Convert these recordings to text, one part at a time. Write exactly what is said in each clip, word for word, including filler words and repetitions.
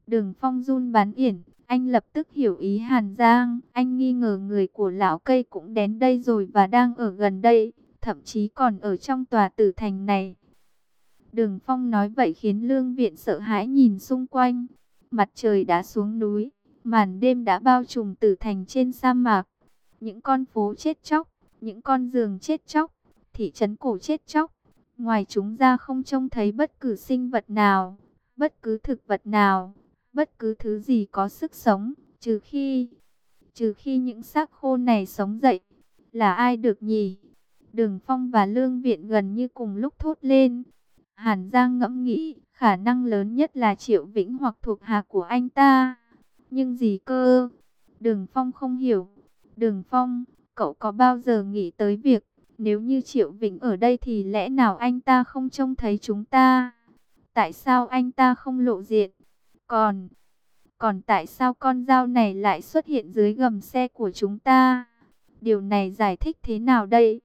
Đường Phong run bắn yển, anh lập tức hiểu ý Hàn Giang. Anh nghi ngờ người của lão cây cũng đến đây rồi và đang ở gần đây, thậm chí còn ở trong tòa tử thành này. Đường Phong nói vậy khiến Lương Viện sợ hãi nhìn xung quanh. Mặt trời đã xuống núi, màn đêm đã bao trùm tử thành trên sa mạc. Những con phố chết chóc, những con giường chết chóc, thị trấn cổ chết chóc. Ngoài chúng ra không trông thấy bất cứ sinh vật nào, bất cứ thực vật nào, bất cứ thứ gì có sức sống, trừ khi, trừ khi những xác khô này sống dậy. Là ai được nhỉ? Đường Phong và Lương Viện gần như cùng lúc thốt lên. Hàn Giang ngẫm nghĩ, khả năng lớn nhất là Triệu Vĩnh hoặc thuộc hạ của anh ta. Nhưng gì cơ? Đường Phong không hiểu. Đường Phong, cậu có bao giờ nghĩ tới việc, nếu như Triệu Vĩnh ở đây thì lẽ nào anh ta không trông thấy chúng ta? Tại sao anh ta không lộ diện? Còn, còn tại sao con dao này lại xuất hiện dưới gầm xe của chúng ta? Điều này giải thích thế nào đây?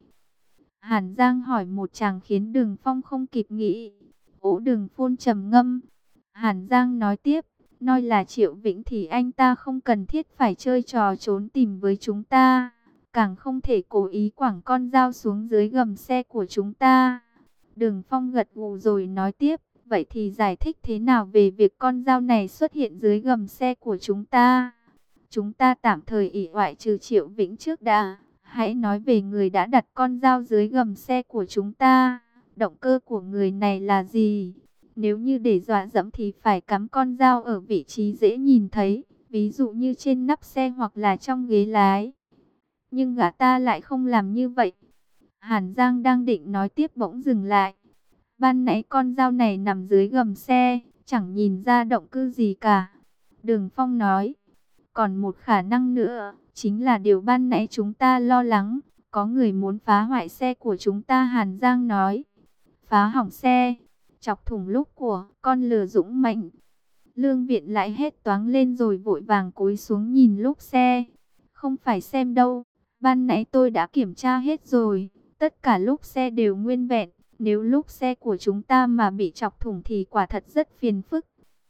Hàn Giang hỏi một chàng khiến Đường Phong không kịp nghĩ. Ố Đường Phôn trầm ngâm. Hàn Giang nói tiếp, nói là Triệu Vĩnh thì anh ta không cần thiết phải chơi trò trốn tìm với chúng ta. Càng không thể cố ý quẳng con dao xuống dưới gầm xe của chúng ta. Đường Phong gật gù rồi nói tiếp, vậy thì giải thích thế nào về việc con dao này xuất hiện dưới gầm xe của chúng ta? Chúng ta tạm thời ỷ oại trừ Triệu Vĩnh trước đã. Hãy nói về người đã đặt con dao dưới gầm xe của chúng ta. Động cơ của người này là gì? Nếu như để dọa dẫm thì phải cắm con dao ở vị trí dễ nhìn thấy, ví dụ như trên nắp xe hoặc là trong ghế lái. Nhưng gã ta lại không làm như vậy. Hàn Giang đang định nói tiếp bỗng dừng lại. Ban nãy con dao này nằm dưới gầm xe, chẳng nhìn ra động cơ gì cả. Đường Phong nói, còn một khả năng nữa, chính là điều ban nãy chúng ta lo lắng, có người muốn phá hoại xe của chúng ta. Hàn Giang nói, phá hỏng xe, chọc thủng lốp của con lừa dũng mạnh. Lương Viện lại hét toáng lên rồi vội vàng cúi xuống nhìn lốp xe. Không phải xem đâu, ban nãy tôi đã kiểm tra hết rồi, tất cả lốp xe đều nguyên vẹn. Nếu lốp xe của chúng ta mà bị chọc thủng thì quả thật rất phiền phức.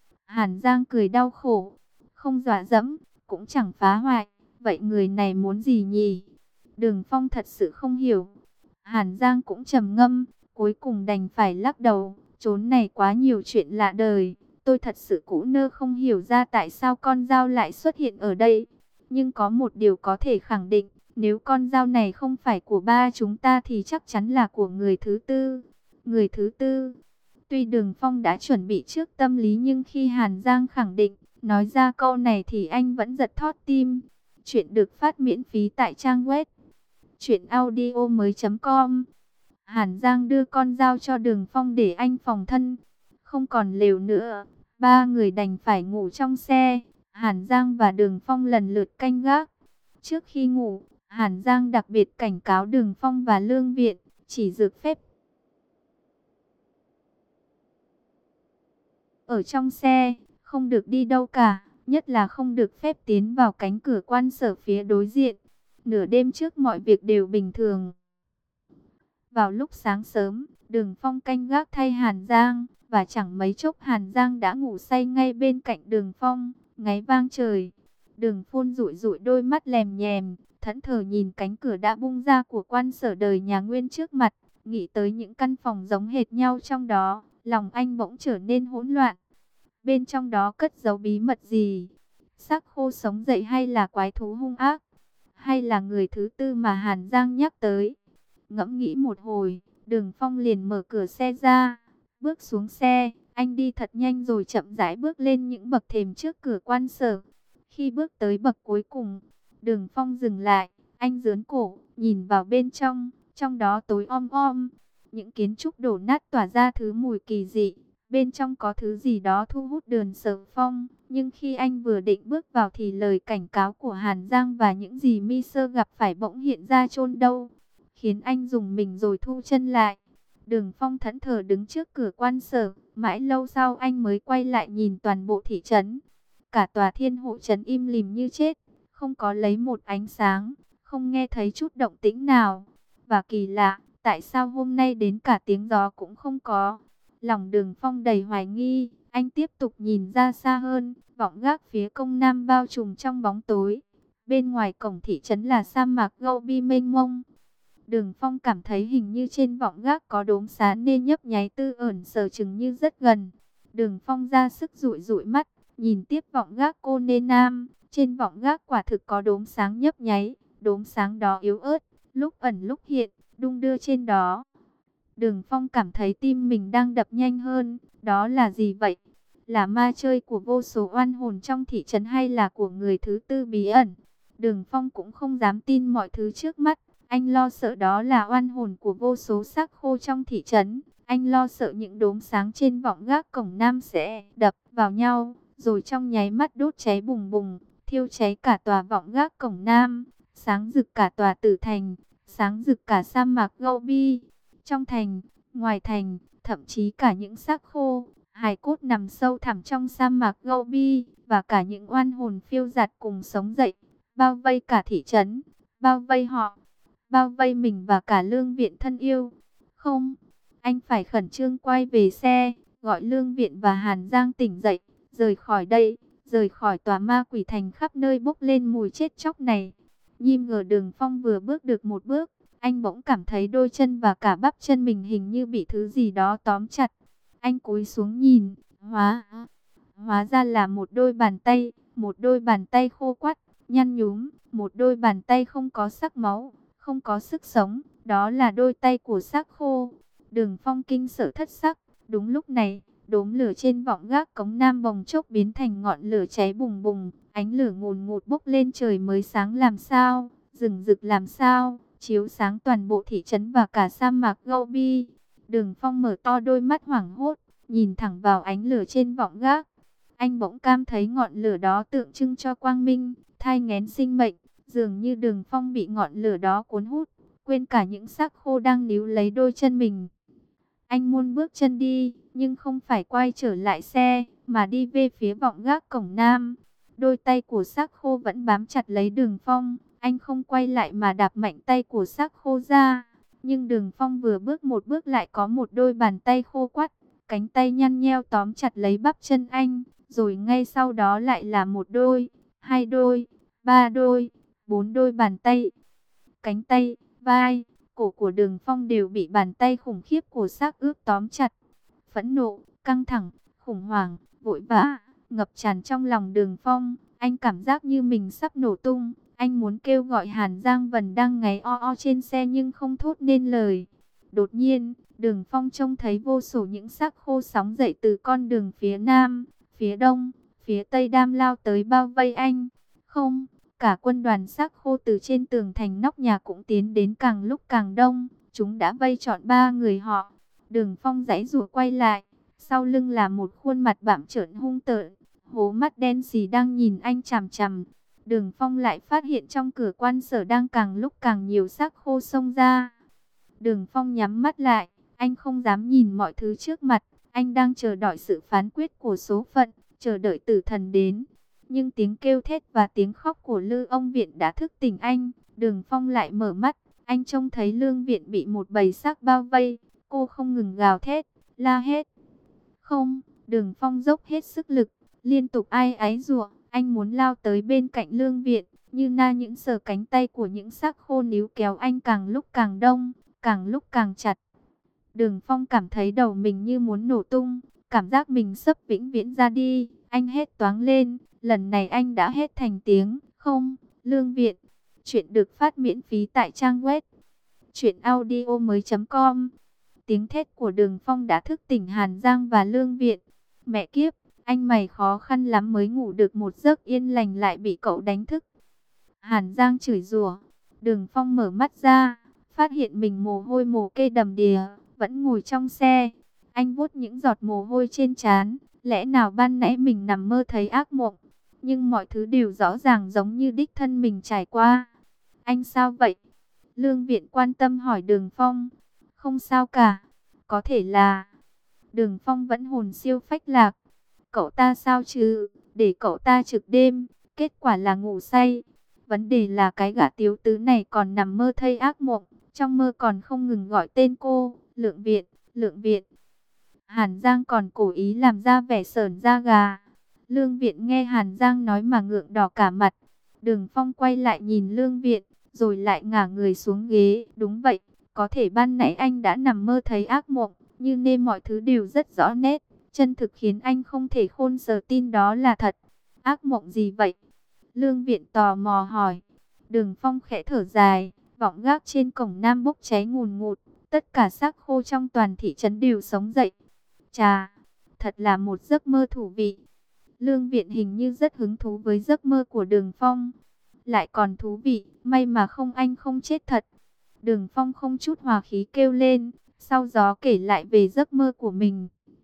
Hàn Giang cười đau khổ, không dọa dẫm, cũng chẳng phá hoại. Vậy người này muốn gì nhỉ? Đường Phong thật sự không hiểu. Hàn Giang cũng trầm ngâm, cuối cùng đành phải lắc đầu. Chốn này quá nhiều chuyện lạ đời. Tôi thật sự cũ nơ không hiểu ra tại sao con dao lại xuất hiện ở đây. Nhưng có một điều có thể khẳng định. Nếu con dao này không phải của ba chúng ta thì chắc chắn là của người thứ tư. Người thứ tư. Tuy Đường Phong đã chuẩn bị trước tâm lý nhưng khi Hàn Giang khẳng định, nói ra câu này thì anh vẫn giật thót tim. Chuyện được phát miễn phí tại trang web truyện audio mới chấm com. Hàn Giang đưa con dao cho Đường Phong để anh phòng thân. Không còn lều nữa, ba người đành phải ngủ trong xe. Hàn Giang và Đường Phong lần lượt canh gác. Trước khi ngủ, Hàn Giang đặc biệt cảnh cáo Đường Phong và Lương Viện, chỉ được phép ở trong xe, không được đi đâu cả, nhất là không được phép tiến vào cánh cửa quan sở phía đối diện. Nửa đêm trước mọi việc đều bình thường. Vào lúc sáng sớm, Đường Phong canh gác thay Hàn Giang, và chẳng mấy chốc Hàn Giang đã ngủ say ngay bên cạnh Đường Phong, ngáy vang trời. Đường Phôn dụi dụi đôi mắt lèm nhèm, thẫn thờ nhìn cánh cửa đã bung ra của quan sở đời nhà Nguyên trước mặt, nghĩ tới những căn phòng giống hệt nhau trong đó, lòng anh bỗng trở nên hỗn loạn. Bên trong đó cất giấu bí mật gì? Xác khô sống dậy hay là quái thú hung ác? Hay là người thứ tư mà Hàn Giang nhắc tới? Ngẫm nghĩ một hồi, Đường Phong liền mở cửa xe ra, bước xuống xe. Anh đi thật nhanh rồi chậm rãi bước lên những bậc thềm trước cửa quan sở. Khi bước tới bậc cuối cùng, Đường Phong dừng lại. Anh giớn cổ, nhìn vào bên trong. Trong đó tối om om. Những kiến trúc đổ nát tỏa ra thứ mùi kỳ dị. Bên trong có thứ gì đó thu hút Đường Sở Phong. Nhưng khi anh vừa định bước vào thì lời cảnh cáo của Hàn Giang và những gì mi sơ gặp phải bỗng hiện ra chôn đâu, khiến anh dùng mình rồi thu chân lại. Đường Phong thẫn thờ đứng trước cửa quan sở. Mãi lâu sau anh mới quay lại nhìn toàn bộ thị trấn. Cả tòa Thiên Hộ trấn im lìm như chết, không có lấy một ánh sáng, không nghe thấy chút động tĩnh nào. Và kỳ lạ, tại sao hôm nay đến cả tiếng gió cũng không có? Lòng Đường Phong đầy hoài nghi, Anh tiếp tục nhìn ra xa hơn, vọng gác phía công nam bao trùm trong bóng tối. Bên ngoài cổng thị trấn là sa mạc Gobi mênh mông. Đường Phong cảm thấy hình như trên vọng gác có đốm sáng nên nhấp nháy tư ẩn sờ chừng như rất gần. Đường Phong ra sức dụi dụi mắt, nhìn tiếp vọng gác cô nê nam. Trên vọng gác quả thực có đốm sáng nhấp nháy, đốm sáng đó yếu ớt, lúc ẩn lúc hiện, đung đưa trên đó. Đường Phong cảm thấy tim mình đang đập nhanh hơn. Đó là gì vậy? Là ma chơi của vô số oan hồn trong thị trấn hay là của người thứ tư bí ẩn? Đường Phong cũng không dám tin mọi thứ trước mắt. Anh lo sợ đó là oan hồn của vô số xác khô trong thị trấn. Anh lo sợ những đốm sáng trên vọng gác cổng nam sẽ đập vào nhau, rồi trong nháy mắt đốt cháy bùng bùng, thiêu cháy cả tòa vọng gác cổng nam, sáng rực cả tòa tử thành, sáng rực cả sa mạc Gobi. Trong thành, ngoài thành, thậm chí cả những xác khô, hài cốt nằm sâu thẳm trong sa mạc Gobi, và cả những oan hồn phiêu dạt cùng sống dậy, bao vây cả thị trấn, bao vây họ, bao vây mình và cả Lương Viện thân yêu. Không, anh phải khẩn trương quay về xe, gọi Lương Viện và Hàn Giang tỉnh dậy, rời khỏi đây, rời khỏi tòa ma quỷ thành khắp nơi bốc lên mùi chết chóc này. Nhim ngờ Đường Phong vừa bước được một bước, anh bỗng cảm thấy đôi chân và cả bắp chân mình hình như bị thứ gì đó tóm chặt. Anh cúi xuống nhìn, hóa hóa ra là một đôi bàn tay, một đôi bàn tay khô quắt, nhăn nhúm, một đôi bàn tay không có sắc máu, không có sức sống, đó là đôi tay của xác khô. Đường Phong kinh sợ thất sắc. Đúng lúc này, đốm lửa trên vọng gác cống nam bồng chốc biến thành ngọn lửa cháy bùng bùng, ánh lửa ngùn ngụt bốc lên trời mới sáng làm sao, rừng rực làm sao, chiếu sáng toàn bộ thị trấn và cả sa mạc Gobi. Đường Phong mở to đôi mắt hoảng hốt, nhìn thẳng vào ánh lửa trên vọng gác. Anh bỗng cảm thấy ngọn lửa đó tượng trưng cho quang minh, thai nghén sinh mệnh. Dường như Đường Phong bị ngọn lửa đó cuốn hút, quên cả những xác khô đang níu lấy đôi chân mình. Anh muốn bước chân đi, nhưng không phải quay trở lại xe, mà đi về phía vọng gác cổng nam. Đôi tay của xác khô vẫn bám chặt lấy Đường Phong. Anh không quay lại mà đạp mạnh tay của xác khô ra. Nhưng Đường Phong vừa bước một bước lại có một đôi bàn tay khô quắt, cánh tay nhăn nheo tóm chặt lấy bắp chân anh. Rồi ngay sau đó lại là một đôi, hai đôi, ba đôi, bốn đôi bàn tay. Cánh tay, vai, cổ của Đường Phong đều bị bàn tay khủng khiếp của xác ướp tóm chặt. Phẫn nộ, căng thẳng, khủng hoảng, vội vã, ngập tràn trong lòng Đường Phong. Anh cảm giác như mình sắp nổ tung. Anh muốn kêu gọi Hàn Giang Vân đang ngáy o o trên xe nhưng không thốt nên lời. Đột nhiên, Đường Phong trông thấy vô số những xác khô sóng dậy từ con đường phía nam, phía đông, phía tây đam lao tới bao vây anh. Không, cả quân đoàn xác khô từ trên tường thành nóc nhà cũng tiến đến càng lúc càng đông. Chúng đã vây trọn ba người họ. Đường Phong giãy giụa quay lại, sau lưng là một khuôn mặt bặm trợn hung tợn, hố mắt đen sì đang nhìn anh chằm chằm. Đường Phong lại phát hiện trong cửa quan sở đang càng lúc càng nhiều xác khô xông ra. Đường Phong nhắm mắt lại, anh không dám nhìn mọi thứ trước mặt, anh đang chờ đợi sự phán quyết của số phận, chờ đợi tử thần đến. Nhưng tiếng kêu thét và tiếng khóc của Lư Ông Viện đã thức tỉnh anh. Đường Phong lại mở mắt, anh trông thấy Lương Viện bị một bầy xác bao vây. Cô không ngừng gào thét, la hét. Không, Đường Phong dốc hết sức lực, liên tục ai áy giụa. Anh muốn lao tới bên cạnh Lương Viện, như na những sờ cánh tay của những xác khô níu kéo anh càng lúc càng đông, càng lúc càng chặt. Đường Phong cảm thấy đầu mình như muốn nổ tung, cảm giác mình sắp vĩnh viễn ra đi. Anh hét toáng lên, lần này anh đã hét thành tiếng. Không, Lương Viện. Chuyện được phát miễn phí tại trang web truyện audio mới chấm com. Tiếng thét của Đường Phong đã thức tỉnh Hàn Giang và Lương Viện. Mẹ kiếp, anh mày khó khăn lắm mới ngủ được một giấc yên lành lại bị cậu đánh thức. Hàn Giang chửi rủa. Đường Phong mở mắt ra, phát hiện mình mồ hôi mồ kê đầm đìa, vẫn ngồi trong xe. Anh vuốt những giọt mồ hôi trên trán, lẽ nào ban nãy mình nằm mơ thấy ác mộng. Nhưng mọi thứ đều rõ ràng giống như đích thân mình trải qua. Anh sao vậy? Lương Viện quan tâm hỏi Đường Phong. Không sao cả, có thể là... Đường Phong vẫn hồn siêu phách lạc. Cậu ta sao chứ, để cậu ta trực đêm, kết quả là ngủ say. Vấn đề là cái gã tiếu tứ này còn nằm mơ thấy ác mộng, trong mơ còn không ngừng gọi tên cô, Lượng Viện, Lượng Viện. Hàn Giang còn cố ý làm ra vẻ sởn da gà. Lương Viện nghe Hàn Giang nói mà ngượng đỏ cả mặt. Đường Phong quay lại nhìn Lương Viện, rồi lại ngả người xuống ghế. Đúng vậy, có thể ban nãy anh đã nằm mơ thấy ác mộng, như nên mọi thứ đều rất rõ nét, chân thực khiến anh không thể khôn sờ tin đó là thật. Ác mộng gì vậy? Lương Viện tò mò hỏi. Đường Phong khẽ thở dài, vọng gác trên cổng Nam bốc cháy ngùn ngụt, tất cả xác khô trong toàn thị trấn đều sống dậy. Chà, thật là một giấc mơ thú vị. Lương Viện hình như rất hứng thú với giấc mơ của Đường Phong. Lại còn thú vị, may mà không anh không chết thật. Đường Phong không chút hòa khí kêu lên, sau gió kể lại về giấc mơ của mình.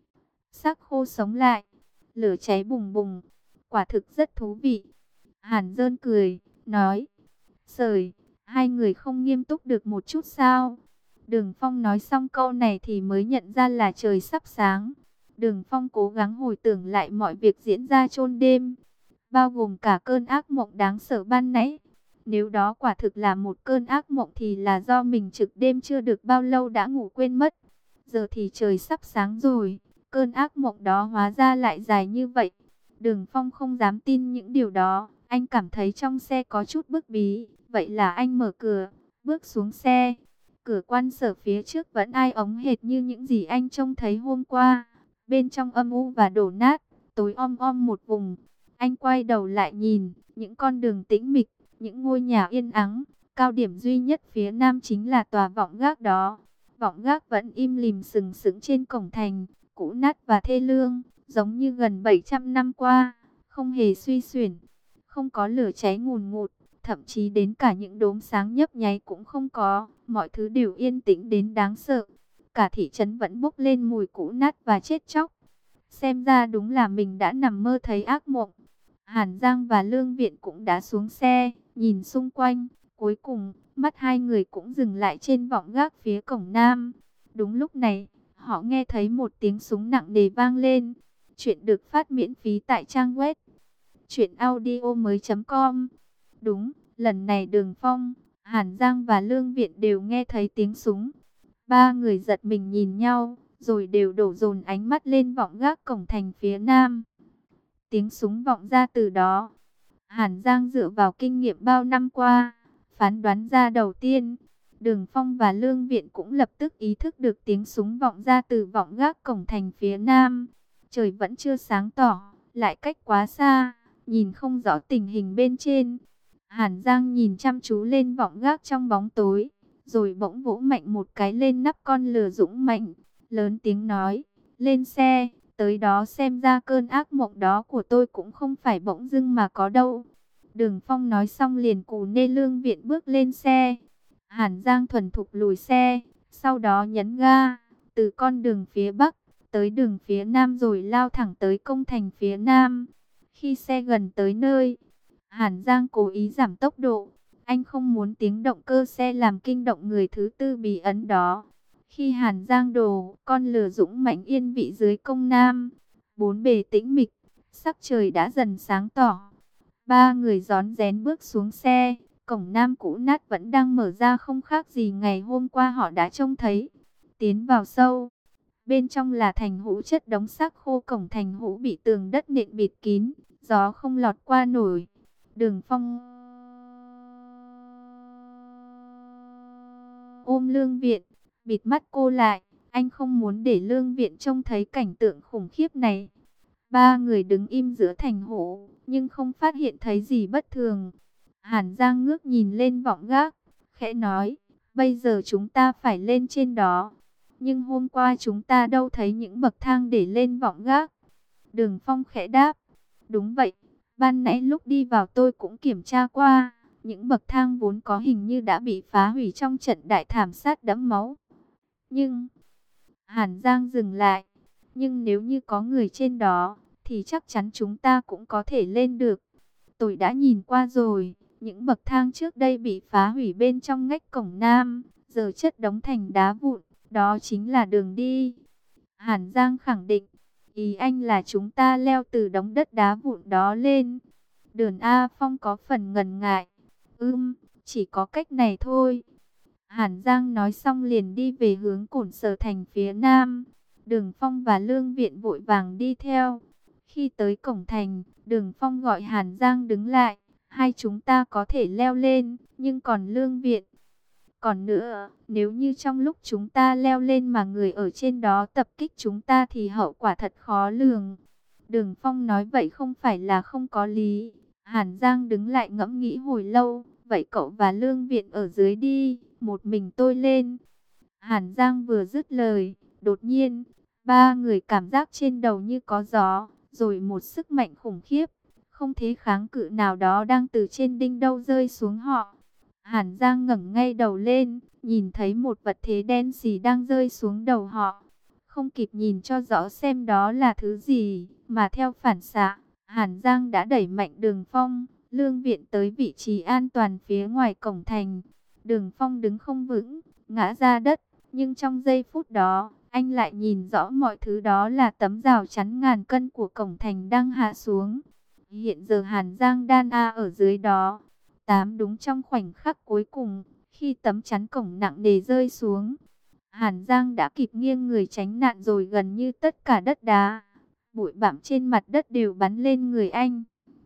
Xác khô sống lại, lửa cháy bùng bùng, quả thực rất thú vị. Hàn Dơn cười, nói, sời, hai người không nghiêm túc được một chút sao? Đường Phong nói xong câu này thì mới nhận ra là trời sắp sáng. Đường Phong cố gắng hồi tưởng lại mọi việc diễn ra chôn đêm, bao gồm cả cơn ác mộng đáng sợ ban nãy. Nếu đó quả thực là một cơn ác mộng thì là do mình trực đêm chưa được bao lâu đã ngủ quên mất. Giờ thì trời sắp sáng rồi, cơn ác mộng đó hóa ra lại dài như vậy. Đường Phong không dám tin những điều đó, anh cảm thấy trong xe có chút bức bí. Vậy là anh mở cửa, bước xuống xe. Cửa quan sở phía trước vẫn ai ống hệt như những gì anh trông thấy hôm qua. Bên trong âm u và đổ nát, tối om om một vùng. Anh quay đầu lại nhìn, những con đường tĩnh mịch, những ngôi nhà yên ắng. Cao điểm duy nhất phía nam chính là tòa vọng gác đó. Vọng gác vẫn im lìm sừng sững trên cổng thành, cũ nát và thê lương, giống như gần bảy trăm năm qua, không hề suy xuyển, không có lửa cháy ngùn ngụt, thậm chí đến cả những đốm sáng nhấp nháy cũng không có, mọi thứ đều yên tĩnh đến đáng sợ. Cả thị trấn vẫn bốc lên mùi cũ nát và chết chóc. Xem ra đúng là mình đã nằm mơ thấy ác mộng. Hàn Giang và Lương Viện cũng đã xuống xe, nhìn xung quanh. Cuối cùng, mắt hai người cũng dừng lại trên vọng gác phía cổng Nam. Đúng lúc này, họ nghe thấy một tiếng súng nặng nề vang lên. Chuyện được phát miễn phí tại trang web truyện audio mới chấm com. Đúng, lần này Đường Phong, Hàn Giang và Lương Viện đều nghe thấy tiếng súng. Ba người giật mình nhìn nhau, rồi đều đổ dồn ánh mắt lên vọng gác cổng thành phía Nam. Tiếng súng vọng ra từ đó. Hàn Giang dựa vào kinh nghiệm bao năm qua, phán đoán ra đầu tiên. Đường Phong và Lương Viện cũng lập tức ý thức được tiếng súng vọng ra từ vọng gác cổng thành phía Nam. Trời vẫn chưa sáng tỏ, lại cách quá xa, nhìn không rõ tình hình bên trên. Hàn Giang nhìn chăm chú lên vọng gác trong bóng tối, rồi bỗng vỗ mạnh một cái lên nắp con lừa dũng mạnh, lớn tiếng nói, lên xe, tới đó xem ra cơn ác mộng đó của tôi cũng không phải bỗng dưng mà có đâu. Đường Phong nói xong liền cù nê Lương Viện bước lên xe. Hàn Giang thuần thục lùi xe, sau đó nhấn ga, từ con đường phía Bắc, tới đường phía Nam rồi lao thẳng tới công thành phía Nam. Khi xe gần tới nơi, Hàn Giang cố ý giảm tốc độ. Anh không muốn tiếng động cơ xe làm kinh động người thứ tư bí ẩn đó. Khi Hàn Giang đổ, con lừa dũng mạnh yên vị dưới công Nam. Bốn bề tĩnh mịch, sắc trời đã dần sáng tỏ. Ba người rón rén bước xuống xe. Cổng Nam cũ nát vẫn đang mở ra không khác gì ngày hôm qua họ đã trông thấy. Tiến vào sâu, bên trong là thành hũ chất đống xác khô. Cổng thành hũ bị tường đất nện bịt kín, gió không lọt qua nổi. Đường Phong ôm Lương Viện, bịt mắt cô lại. Anh không muốn để Lương Viện trông thấy cảnh tượng khủng khiếp này. Ba người đứng im giữa thành hũ, nhưng không phát hiện thấy gì bất thường. Hàn Giang ngước nhìn lên vọng gác, khẽ nói, bây giờ chúng ta phải lên trên đó. Nhưng hôm qua chúng ta đâu thấy những bậc thang để lên vọng gác. Đường Phong khẽ đáp, đúng vậy, ban nãy lúc đi vào tôi cũng kiểm tra qua. Những bậc thang vốn có hình như đã bị phá hủy trong trận đại thảm sát đẫm máu. Nhưng, Hàn Giang dừng lại, nhưng nếu như có người trên đó, thì chắc chắn chúng ta cũng có thể lên được. Tôi đã nhìn qua rồi, những bậc thang trước đây bị phá hủy bên trong ngách cổng Nam, giờ chất đống thành đá vụn, đó chính là đường đi. Hàn Giang khẳng định, ý anh là chúng ta leo từ đống đất đá vụn đó lên. Đường A Phong có phần ngần ngại, ưm, chỉ có cách này thôi. Hàn Giang nói xong liền đi về hướng Cổn Sở Thành phía Nam. Đường Phong và Lương Viện vội vàng đi theo. Khi tới cổng thành, Đường Phong gọi Hàn Giang đứng lại. Hai chúng ta có thể leo lên, nhưng còn Lương Viện. Còn nữa, nếu như trong lúc chúng ta leo lên mà người ở trên đó tập kích chúng ta thì hậu quả thật khó lường. Đường Phong nói vậy không phải là không có lý. Hàn Giang đứng lại ngẫm nghĩ hồi lâu. Vậy cậu và Lương Viện ở dưới đi, một mình tôi lên. Hàn Giang vừa dứt lời, đột nhiên, ba người cảm giác trên đầu như có gió, rồi một sức mạnh khủng khiếp, không thể kháng cự nào đó đang từ trên đinh đâu rơi xuống họ. Hàn Giang ngẩng ngay đầu lên, nhìn thấy một vật thế đen xì đang rơi xuống đầu họ. Không kịp nhìn cho rõ xem đó là thứ gì, mà theo phản xạ, Hàn Giang đã đẩy mạnh Đường Phong, Lương Viện tới vị trí an toàn phía ngoài cổng thành. Đường Phong đứng không vững, ngã ra đất, nhưng trong giây phút đó, anh lại nhìn rõ mọi thứ, đó là tấm rào chắn ngàn cân của cổng thành đang hạ xuống. Hiện giờ Hàn Giang đan a ở dưới đó. Tám đúng trong khoảnh khắc cuối cùng, khi tấm chắn cổng nặng nề rơi xuống, Hàn Giang đã kịp nghiêng người tránh nạn rồi. Gần như tất cả đất đá, bụi bặm trên mặt đất đều bắn lên người anh.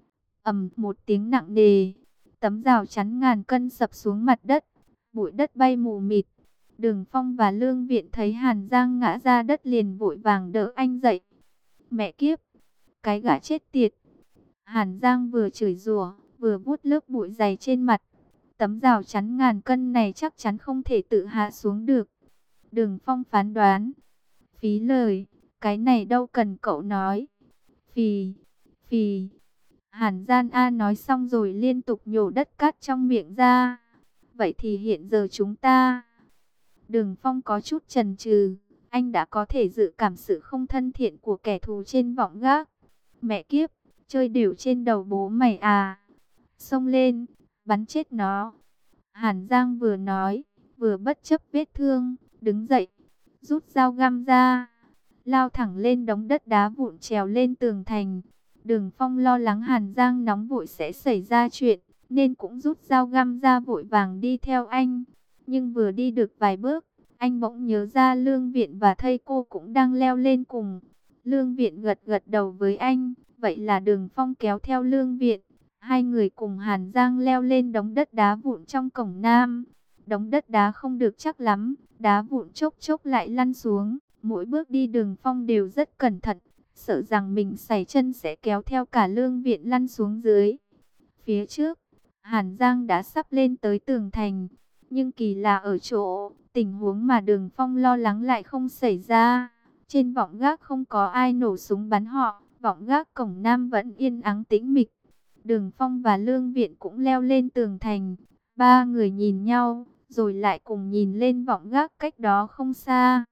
Ầm một tiếng nặng nề, tấm rào chắn ngàn cân sập xuống mặt đất, bụi đất bay mù mịt. Đường Phong và Lương Viện thấy Hàn Giang ngã ra đất liền vội vàng đỡ anh dậy. Mẹ kiếp, cái gã chết tiệt. Hàn Giang vừa chửi rủa, vừa vuốt lớp bụi dày trên mặt. Tấm rào chắn ngàn cân này chắc chắn không thể tự hạ xuống được. Đường Phong phán đoán. Phí lời, cái này đâu cần cậu nói. Phì, phì. Hàn Gian A nói xong rồi liên tục nhổ đất cát trong miệng ra. Vậy thì hiện giờ chúng ta... Đường Phong có chút chần chừ. Anh đã có thể dự cảm sự không thân thiện của kẻ thù trên vọng gác. Mẹ kiếp, chơi đều trên đầu bố mày à. Xông lên, bắn chết nó. Hàn Giang vừa nói, vừa bất chấp vết thương, đứng dậy, rút dao găm ra, lao thẳng lên đống đất đá vụn trèo lên tường thành. Đường Phong lo lắng Hàn Giang nóng vội sẽ xảy ra chuyện, nên cũng rút dao găm ra vội vàng đi theo anh. Nhưng vừa đi được vài bước, anh bỗng nhớ ra Lương Viện và thầy cô cũng đang leo lên cùng. Lương Viện gật gật đầu với anh, vậy là Đường Phong kéo theo Lương Viện. Hai người cùng Hàn Giang leo lên đống đất đá vụn trong cổng nam. Đống đất đá không được chắc lắm, đá vụn chốc chốc lại lăn xuống. Mỗi bước đi Đường Phong đều rất cẩn thận, sợ rằng mình sẩy chân sẽ kéo theo cả Lương Viện lăn xuống dưới. Phía trước, Hàn Giang đã sắp lên tới tường thành. Nhưng kỳ lạ ở chỗ, tình huống mà Đường Phong lo lắng lại không xảy ra. Trên vọng gác không có ai nổ súng bắn họ, vọng gác cổng nam vẫn yên ắng tĩnh mịch. Đường Phong và Lương Viện cũng leo lên tường thành. Ba người nhìn nhau, rồi lại cùng nhìn lên vọng gác cách đó không xa.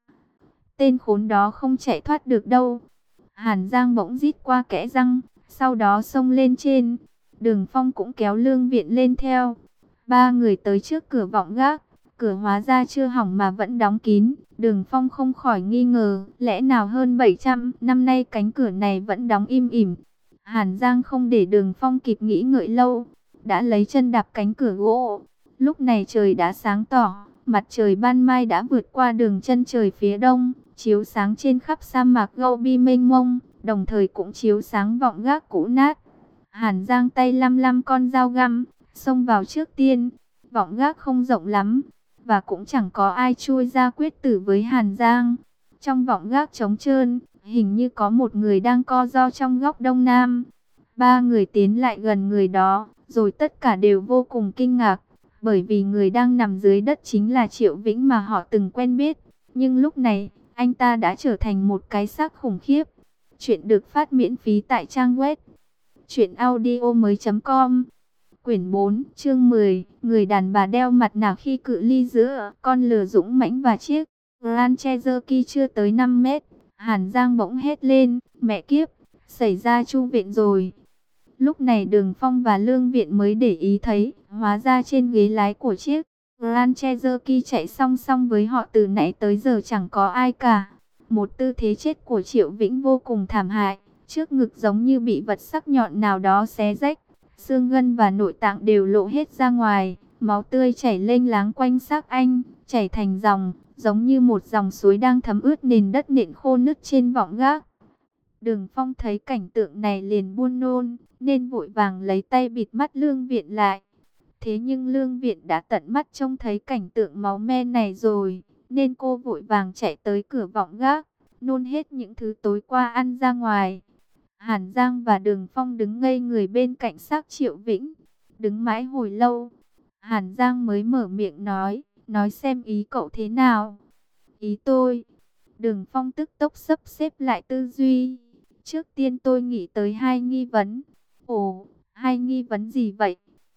Tên khốn đó không chạy thoát được đâu. Hàn Giang bỗng rít qua kẽ răng, sau đó xông lên trên. Đường Phong cũng kéo Lương Viện lên theo. Ba người tới trước cửa vọng gác. Cửa hóa ra chưa hỏng mà vẫn đóng kín. Đường Phong không khỏi nghi ngờ, lẽ nào hơn bảy trăm năm nay cánh cửa này vẫn đóng im ỉm. Hàn Giang không để Đường Phong kịp nghĩ ngợi lâu, đã lấy chân đạp cánh cửa gỗ. Lúc này trời đã sáng tỏ, mặt trời ban mai đã vượt qua đường chân trời phía đông, chiếu sáng trên khắp sa mạc Gobi mênh mông, đồng thời cũng chiếu sáng vọng gác cũ nát. Hàn Giang tay lăm lăm con dao găm, xông vào trước tiên. Vọng gác không rộng lắm, và cũng chẳng có ai chui ra quyết tử với Hàn Giang. Trong vọng gác trống trơn, hình như có một người đang co ro trong góc đông nam. Ba người tiến lại gần người đó, rồi tất cả đều vô cùng kinh ngạc, bởi vì người đang nằm dưới đất chính là Triệu Vĩnh mà họ từng quen biết. Nhưng lúc này, anh ta đã trở thành một cái xác khủng khiếp. Chuyện được phát miễn phí tại trang web truyện audio mới chấm com. Quyển bốn, chương mười, người đàn bà đeo mặt nạ khi cự ly giữa con lừa dũng mãnh và chiếc Grand Cherokee chưa tới năm mét. Hàn Giang bỗng hét lên, mẹ kiếp, xảy ra chu viện rồi. Lúc này Đường Phong và Lương Viện mới để ý thấy, hóa ra trên ghế lái của chiếc Grand Cherokee chạy song song với họ từ nãy tới giờ chẳng có ai cả. Một tư thế chết của Triệu Vĩnh vô cùng thảm hại, trước ngực giống như bị vật sắc nhọn nào đó xé rách. Xương gân và nội tạng đều lộ hết ra ngoài, máu tươi chảy lênh láng quanh xác anh, chảy thành dòng, giống như một dòng suối đang thấm ướt nền đất nện khô nứt trên võng gác. Đường Phong thấy cảnh tượng này liền buồn nôn, nên vội vàng lấy tay bịt mắt Lương Viện lại. Thế nhưng Lương Viện đã tận mắt trông thấy cảnh tượng máu me này rồi, nên cô vội vàng chạy tới cửa võng gác, nôn hết những thứ tối qua ăn ra ngoài. Hàn Giang và Đường Phong đứng ngây người bên cạnh xác Triệu Vĩnh, đứng mãi hồi lâu. Hàn Giang mới mở miệng nói, nói xem ý cậu thế nào. Ý tôi. Đường Phong tức tốc sắp xếp lại tư duy. Trước tiên tôi nghĩ tới hai nghi vấn. Ồ, hai nghi vấn gì vậy?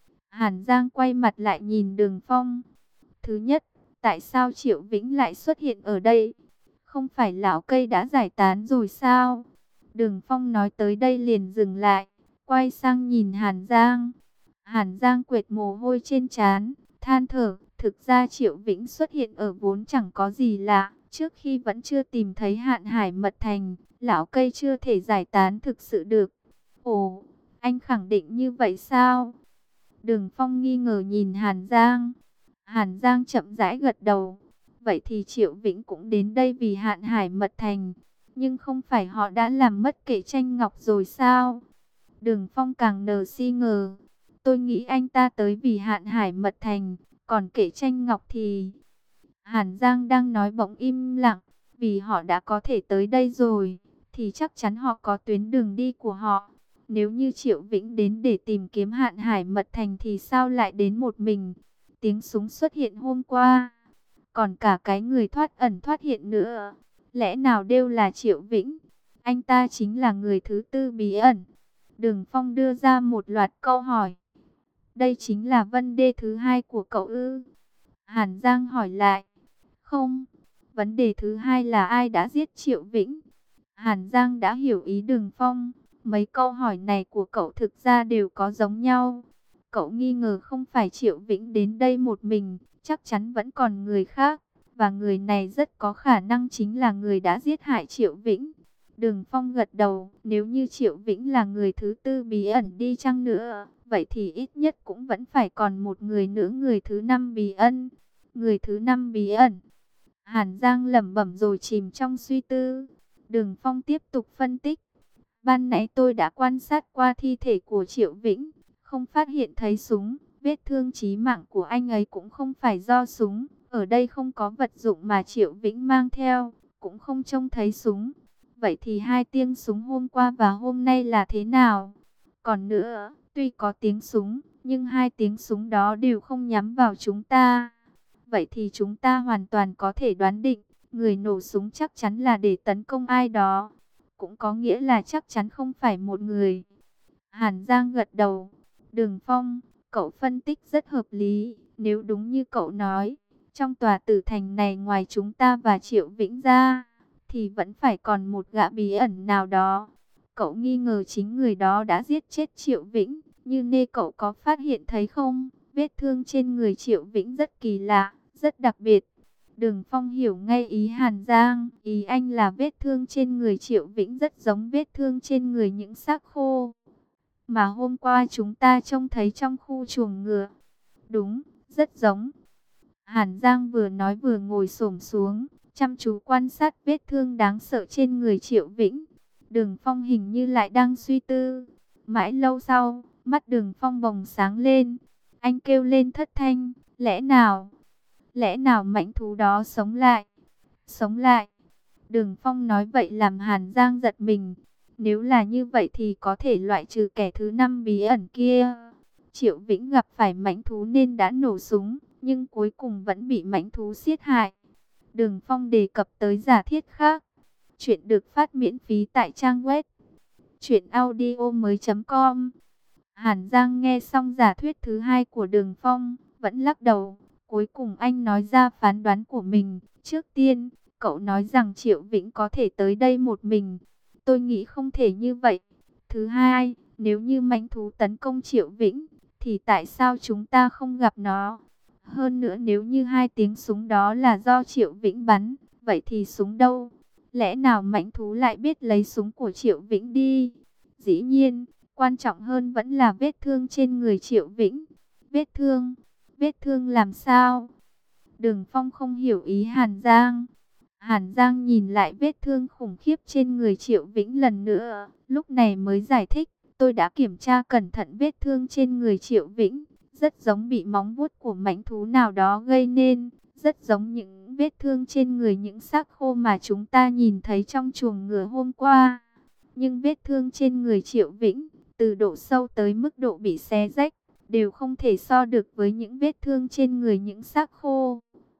Hàn Giang quay mặt lại nhìn Đường Phong. Thứ nhất, tại sao Triệu Vĩnh lại xuất hiện ở đây? Không phải lão cây đã giải tán rồi sao? Đường Phong nói tới đây liền dừng lại, quay sang nhìn Hàn Giang. Hàn Giang quệt mồ hôi trên trán, than thở, thực ra Triệu Vĩnh xuất hiện ở vốn chẳng có gì lạ. Trước khi vẫn chưa tìm thấy Hạn Hải Mật Thành, lão cây chưa thể giải tán thực sự được. Ồ, anh khẳng định như vậy sao? Đường Phong nghi ngờ nhìn Hàn Giang. Hàn Giang chậm rãi gật đầu. Vậy thì Triệu Vĩnh cũng đến đây vì Hạn Hải Mật Thành. Nhưng không phải họ đã làm mất Kể Tranh Ngọc rồi sao? Đường Phong càng nờ si ngờ. Tôi nghĩ anh ta tới vì Hạn Hải Mật Thành, còn Kể Tranh Ngọc thì... Hàn Giang đang nói bỗng im lặng, vì họ đã có thể tới đây rồi, thì chắc chắn họ có tuyến đường đi của họ. Nếu như Triệu Vĩnh đến để tìm kiếm Hạn Hải Mật Thành thì sao lại đến một mình? Tiếng súng xuất hiện hôm qua, còn cả cái người thoát ẩn thoát hiện nữa. Lẽ nào đều là Triệu Vĩnh? Anh ta chính là người thứ tư bí ẩn. Đường Phong đưa ra một loạt câu hỏi. Đây chính là vấn đề thứ hai của cậu ư? Hàn Giang hỏi lại. Không, vấn đề thứ hai là ai đã giết Triệu Vĩnh? Hàn Giang đã hiểu ý Đường Phong. Mấy câu hỏi này của cậu thực ra đều có giống nhau. Cậu nghi ngờ không phải Triệu Vĩnh đến đây một mình, chắc chắn vẫn còn người khác. Và người này rất có khả năng chính là người đã giết hại Triệu Vĩnh. Đường Phong gật đầu, nếu như Triệu Vĩnh là người thứ tư bí ẩn đi chăng nữa, vậy thì ít nhất cũng vẫn phải còn một người nữa, người thứ năm bí ẩn. Người thứ năm bí ẩn. Hàn Giang lẩm bẩm rồi chìm trong suy tư. Đường Phong tiếp tục phân tích. Ban nãy tôi đã quan sát qua thi thể của Triệu Vĩnh, không phát hiện thấy súng. Vết thương chí mạng của anh ấy cũng không phải do súng. Ở đây không có vật dụng mà Triệu Vĩnh mang theo, cũng không trông thấy súng. Vậy thì hai tiếng súng hôm qua và hôm nay là thế nào? Còn nữa, tuy có tiếng súng, nhưng hai tiếng súng đó đều không nhắm vào chúng ta. Vậy thì chúng ta hoàn toàn có thể đoán định, người nổ súng chắc chắn là để tấn công ai đó. Cũng có nghĩa là chắc chắn không phải một người. Hàn Giang gật đầu. Đường Phong, cậu phân tích rất hợp lý. Nếu đúng như cậu nói, trong tòa tử thành này ngoài chúng ta và Triệu Vĩnh ra, thì vẫn phải còn một gã bí ẩn nào đó. Cậu nghi ngờ chính người đó đã giết chết Triệu Vĩnh. Như nê cậu có phát hiện thấy không? Vết thương trên người Triệu Vĩnh rất kỳ lạ, rất đặc biệt. Đường Phong hiểu ngay ý Hàn Giang. Ý anh là vết thương trên người Triệu Vĩnh rất giống vết thương trên người những xác khô mà hôm qua chúng ta trông thấy trong khu chuồng ngựa. Đúng, rất giống. Hàn Giang vừa nói vừa ngồi xổm xuống, chăm chú quan sát vết thương đáng sợ trên người Triệu Vĩnh. Đường Phong hình như lại đang suy tư. Mãi lâu sau, mắt Đường Phong bồng sáng lên. Anh kêu lên thất thanh, lẽ nào? Lẽ nào mãnh thú đó sống lại? Sống lại? Đường Phong nói vậy làm Hàn Giang giật mình. Nếu là như vậy thì có thể loại trừ kẻ thứ năm bí ẩn kia. Triệu Vĩnh gặp phải mãnh thú nên đã nổ súng, nhưng cuối cùng vẫn bị mãnh thú giết hại. Đường Phong đề cập tới giả thiết khác. Chuyện được phát miễn phí tại trang web truyện audio mới chấm com. Hàn Giang nghe xong giả thuyết thứ hai của Đường Phong, vẫn lắc đầu. Cuối cùng anh nói ra phán đoán của mình. Trước tiên, cậu nói rằng Triệu Vĩnh có thể tới đây một mình. Tôi nghĩ không thể như vậy. Thứ hai, nếu như mãnh thú tấn công Triệu Vĩnh, thì tại sao chúng ta không gặp nó? Hơn nữa nếu như hai tiếng súng đó là do Triệu Vĩnh bắn, vậy thì súng đâu? Lẽ nào mãnh thú lại biết lấy súng của Triệu Vĩnh đi? Dĩ nhiên, quan trọng hơn vẫn là vết thương trên người Triệu Vĩnh. Vết thương? Vết thương làm sao? Đường Phong không hiểu ý Hàn Giang. Hàn Giang nhìn lại vết thương khủng khiếp trên người Triệu Vĩnh lần nữa, lúc này mới giải thích, tôi đã kiểm tra cẩn thận vết thương trên người Triệu Vĩnh, rất giống bị móng vuốt của mãnh thú nào đó gây nên, rất giống những vết thương trên người những xác khô mà chúng ta nhìn thấy trong chuồng ngựa hôm qua. Nhưng vết thương trên người Triệu Vĩnh, từ độ sâu tới mức độ bị xé rách, đều không thể so được với những vết thương trên người những xác khô.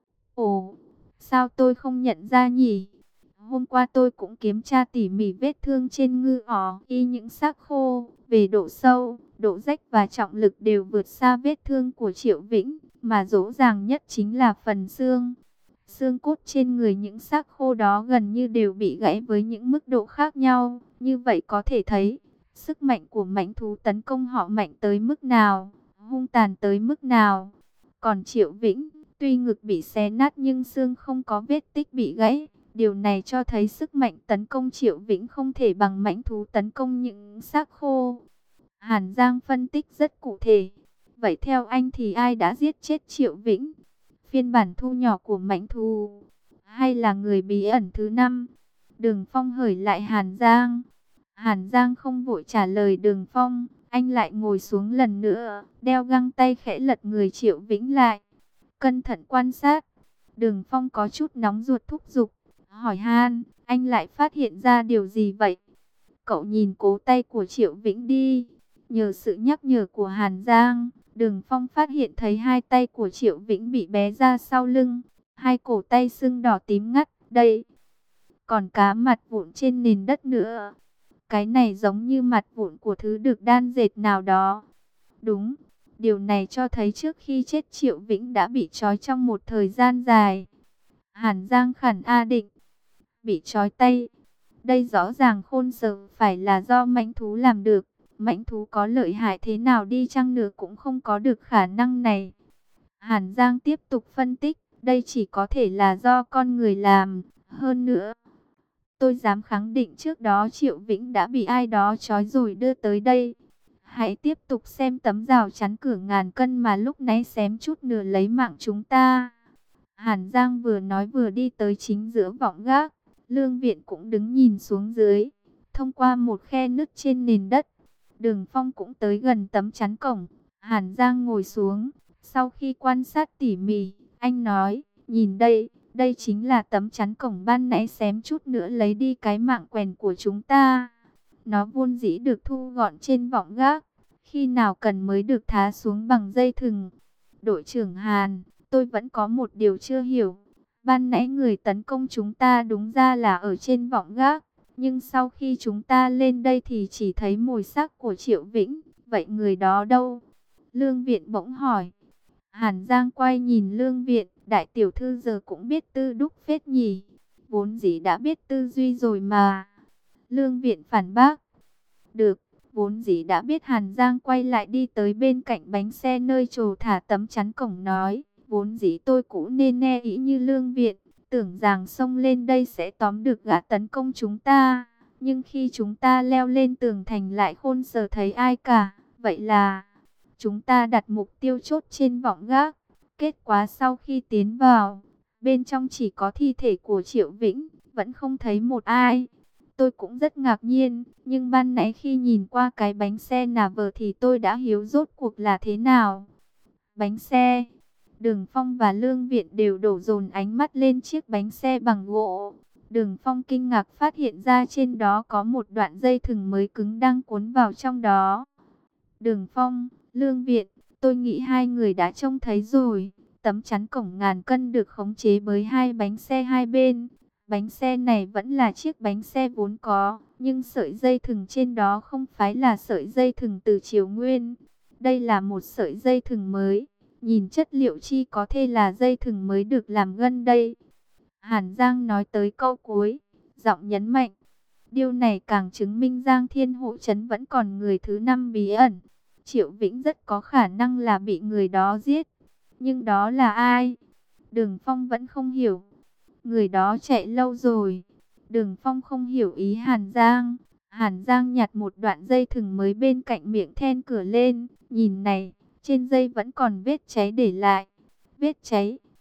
Ồ, sao tôi không nhận ra nhỉ? Hôm qua tôi cũng kiểm tra tỉ mỉ vết thương trên ngư ỏ y những xác khô, về độ sâu, độ rách và trọng lực đều vượt xa vết thương của Triệu Vĩnh, mà rõ ràng nhất chính là phần xương. Xương cốt trên người những xác khô đó gần như đều bị gãy với những mức độ khác nhau, như vậy có thể thấy, sức mạnh của mãnh thú tấn công họ mạnh tới mức nào, hung tàn tới mức nào. Còn Triệu Vĩnh, tuy ngực bị xé nát nhưng xương không có vết tích bị gãy. Điều này cho thấy sức mạnh tấn công Triệu Vĩnh không thể bằng mãnh thú tấn công những xác khô. Hàn Giang phân tích rất cụ thể. Vậy theo anh thì ai đã giết chết Triệu Vĩnh? Phiên bản thu nhỏ của mãnh thú, hay là người bí ẩn thứ năm? Đường Phong hỏi lại Hàn Giang. Hàn Giang không vội trả lời Đường Phong. Anh lại ngồi xuống lần nữa, đeo găng tay khẽ lật người Triệu Vĩnh lại, cẩn thận quan sát. Đường Phong có chút nóng ruột thúc giục, hỏi Han, anh lại phát hiện ra điều gì vậy? Cậu nhìn cố tay của Triệu Vĩnh đi. Nhờ sự nhắc nhở của Hàn Giang, Đường Phong phát hiện thấy hai tay của Triệu Vĩnh bị bé ra sau lưng, hai cổ tay sưng đỏ tím ngắt. Đây, còn cá mặt vụn trên nền đất nữa. Cái này giống như mặt vụn của thứ được đan dệt nào đó. Đúng, điều này cho thấy trước khi chết Triệu Vĩnh đã bị trói trong một thời gian dài. Hàn Giang khẳng A định, bị trói tay. Đây rõ ràng khôn sở phải là do mãnh thú làm được. Mãnh thú có lợi hại thế nào đi chăng nữa cũng không có được khả năng này. Hàn Giang tiếp tục phân tích, đây chỉ có thể là do con người làm. Hơn nữa, tôi dám khẳng định trước đó Triệu Vĩnh đã bị ai đó trói rồi đưa tới đây. Hãy tiếp tục xem tấm rào chắn cửa ngàn cân mà lúc nãy xém chút nữa lấy mạng chúng ta. Hàn Giang vừa nói vừa đi tới chính giữa vọng gác. Lương Viện cũng đứng nhìn xuống dưới. Thông qua một khe nứt trên nền đất, Đường Phong cũng tới gần tấm chắn cổng. Hàn Giang ngồi xuống. Sau khi quan sát tỉ mỉ, anh nói, nhìn đây, đây chính là tấm chắn cổng ban nãy xém chút nữa lấy đi cái mạng quèn của chúng ta. Nó vốn dĩ được thu gọn trên vọng gác, khi nào cần mới được tháo xuống bằng dây thừng. Đội trưởng Hàn, tôi vẫn có một điều chưa hiểu. Ban nãy người tấn công chúng ta đúng ra là ở trên vọng gác, nhưng sau khi chúng ta lên đây thì chỉ thấy mồi xác của Triệu Vĩnh. Vậy người đó đâu? Lương Viện bỗng hỏi. Hàn Giang quay nhìn Lương Viện, đại tiểu thư giờ cũng biết tư đúc phết nhỉ. Vốn dĩ đã biết tư duy rồi mà. Lương Viện phản bác. Được, vốn dĩ đã biết. Hàn Giang quay lại đi tới bên cạnh bánh xe nơi trồ thả tấm chắn cổng nói. Vốn dĩ tôi cũng nên nghe ý như Lương Viện, tưởng rằng xông lên đây sẽ tóm được gã tấn công chúng ta. Nhưng khi chúng ta leo lên tường thành lại khôn sở thấy ai cả. Vậy là chúng ta đặt mục tiêu chốt trên vọng gác. Kết quả sau khi tiến vào, bên trong chỉ có thi thể của Triệu Vĩnh, vẫn không thấy một ai. Tôi cũng rất ngạc nhiên, nhưng ban nãy khi nhìn qua cái bánh xe nà vờ thì tôi đã hiểu rốt cuộc là thế nào. Bánh xe. Đường Phong và Lương Viện đều đổ dồn ánh mắt lên chiếc bánh xe bằng gỗ. Đường Phong kinh ngạc phát hiện ra trên đó có một đoạn dây thừng mới cứng đang cuốn vào trong đó. Đường Phong, Lương Viện, tôi nghĩ hai người đã trông thấy rồi. Tấm chắn cổng ngàn cân được khống chế bởi hai bánh xe hai bên. Bánh xe này vẫn là chiếc bánh xe vốn có, nhưng sợi dây thừng trên đó không phải là sợi dây thừng từ Triều Nguyên. Đây là một sợi dây thừng mới. Nhìn chất liệu chi có thể là dây thừng mới được làm gần đây. Hàn Giang nói tới câu cuối, giọng nhấn mạnh. Điều này càng chứng minh Giang Thiên Hộ Trấn vẫn còn người thứ năm bí ẩn. Triệu Vĩnh rất có khả năng là bị người đó giết. Nhưng đó là ai? Đường Phong vẫn không hiểu. Người đó chạy lâu rồi. Đường Phong không hiểu ý Hàn Giang. Hàn Giang nhặt một đoạn dây thừng mới bên cạnh miệng then cửa lên. Nhìn này, trên dây vẫn còn vết cháy để lại. Vết cháy.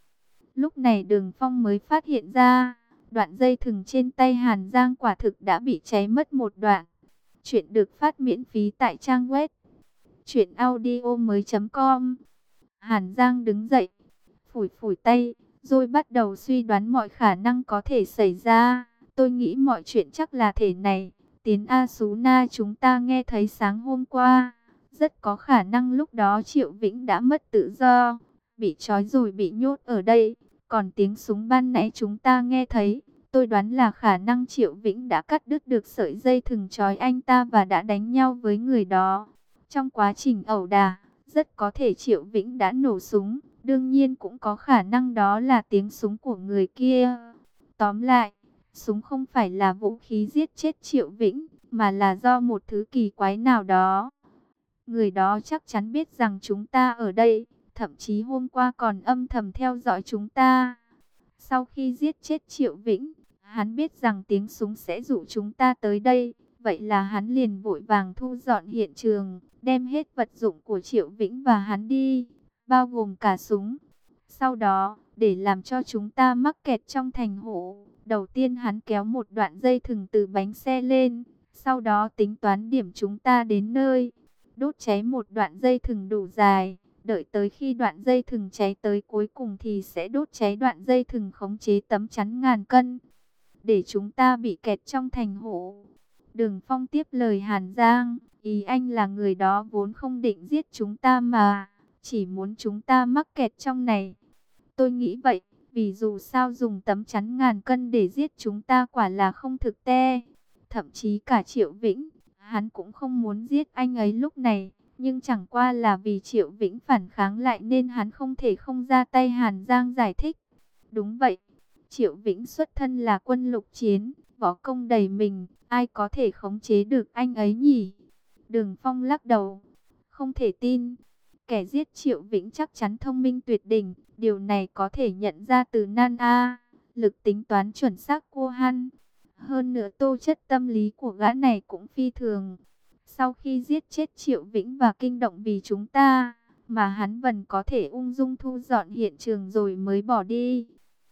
Lúc này Đường Phong mới phát hiện ra, đoạn dây thừng trên tay Hàn Giang quả thực đã bị cháy mất một đoạn. Chuyện được phát miễn phí tại trang web truyện audio mới chấm com. Hàn Giang đứng dậy, phủi phủi tay, rồi bắt đầu suy đoán mọi khả năng có thể xảy ra. Tôi nghĩ mọi chuyện chắc là thế này. Tiến Asuna chúng ta nghe thấy sáng hôm qua, rất có khả năng lúc đó Triệu Vĩnh đã mất tự do, bị trói rồi bị nhốt ở đây. Còn tiếng súng ban nãy chúng ta nghe thấy, tôi đoán là khả năng Triệu Vĩnh đã cắt đứt được sợi dây thừng trói anh ta và đã đánh nhau với người đó. Trong quá trình ẩu đả, rất có thể Triệu Vĩnh đã nổ súng, đương nhiên cũng có khả năng đó là tiếng súng của người kia. Tóm lại, súng không phải là vũ khí giết chết Triệu Vĩnh, mà là do một thứ kỳ quái nào đó. Người đó chắc chắn biết rằng chúng ta ở đây, thậm chí hôm qua còn âm thầm theo dõi chúng ta. Sau khi giết chết Triệu Vĩnh, hắn biết rằng tiếng súng sẽ dụ chúng ta tới đây, vậy là hắn liền vội vàng thu dọn hiện trường, đem hết vật dụng của Triệu Vĩnh và hắn đi, bao gồm cả súng. Sau đó, để làm cho chúng ta mắc kẹt trong thành hộ, đầu tiên hắn kéo một đoạn dây thừng từ bánh xe lên, sau đó tính toán điểm chúng ta đến nơi, đốt cháy một đoạn dây thừng đủ dài, đợi tới khi đoạn dây thừng cháy tới cuối cùng thì sẽ đốt cháy đoạn dây thừng khống chế tấm chắn ngàn cân, để chúng ta bị kẹt trong thành hộ. Đường Phong tiếp lời Hàn Giang, ý anh là người đó vốn không định giết chúng ta mà, chỉ muốn chúng ta mắc kẹt trong này. Tôi nghĩ vậy, vì dù sao dùng tấm chắn ngàn cân để giết chúng ta quả là không thực tế. Thậm chí cả Triệu Vĩnh, hắn cũng không muốn giết anh ấy lúc này, nhưng chẳng qua là vì Triệu Vĩnh phản kháng lại nên hắn không thể không ra tay. Hàn Giang giải thích. Đúng vậy, Triệu Vĩnh xuất thân là quân lục chiến, võ công đầy mình, ai có thể khống chế được anh ấy nhỉ? Đường Phong lắc đầu, không thể tin. Kẻ giết Triệu Vĩnh chắc chắn thông minh tuyệt đỉnh, điều này có thể nhận ra từ nan A, lực tính toán chuẩn xác của hắn. Hơn nữa tố chất tâm lý của gã này cũng phi thường. Sau khi giết chết Triệu Vĩnh và kinh động vì chúng ta, mà hắn vẫn có thể ung dung thu dọn hiện trường rồi mới bỏ đi.